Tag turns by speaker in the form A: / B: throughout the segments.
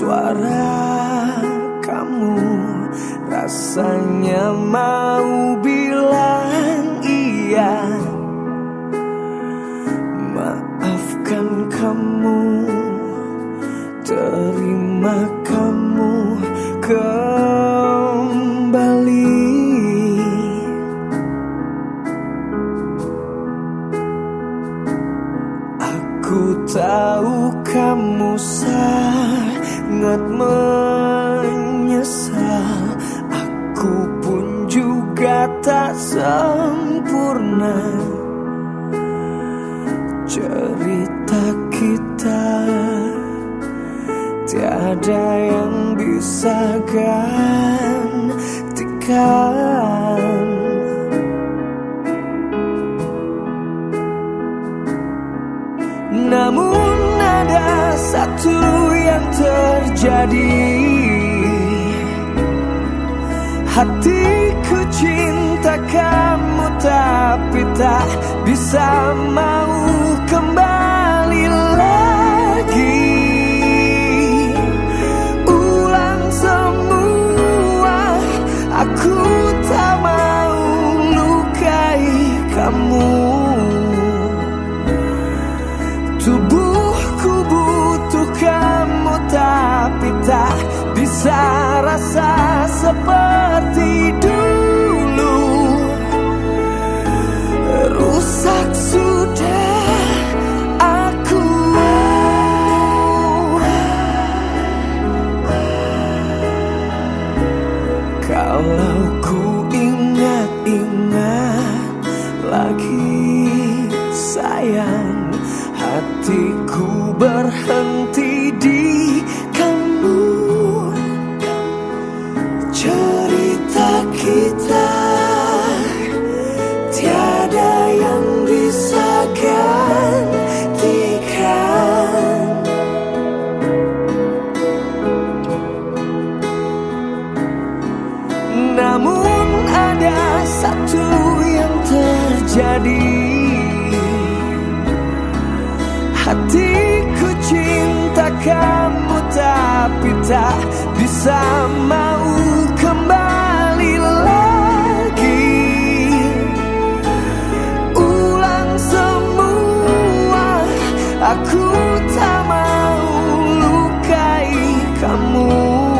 A: suara kamu, rasanya mau bilang iya. Maafkan kamu, terima kamu kembali. Aku tahu kamu sangat menyesal. Aku pun juga tak sempurna. Cerita kita tiada yang bisa gantikan. Namun ada satu yang terjadi. Hatiku cinta kamu, tapi tak bisa mau kembali lagi. Ulang semua, aku tak mau lukai kamu. Tubuhku butuh kamu, tapi tak bisa rasa seperti dulu. Rusak sudah aku. Kalau ku ingat-ingat lagi sayang, hatiku berhenti di kamu. Cerita kita tiada yang bisa gantikan. Namun ada satu yang terjadi. Hatiku cinta kamu, tapi tak bisa mau kembali lagi. Ulang semua, aku tak mau lukai kamu.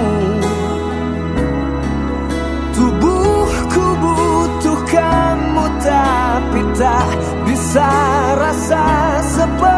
A: Tubuhku butuh kamu, tapi tak bisa rasa seperti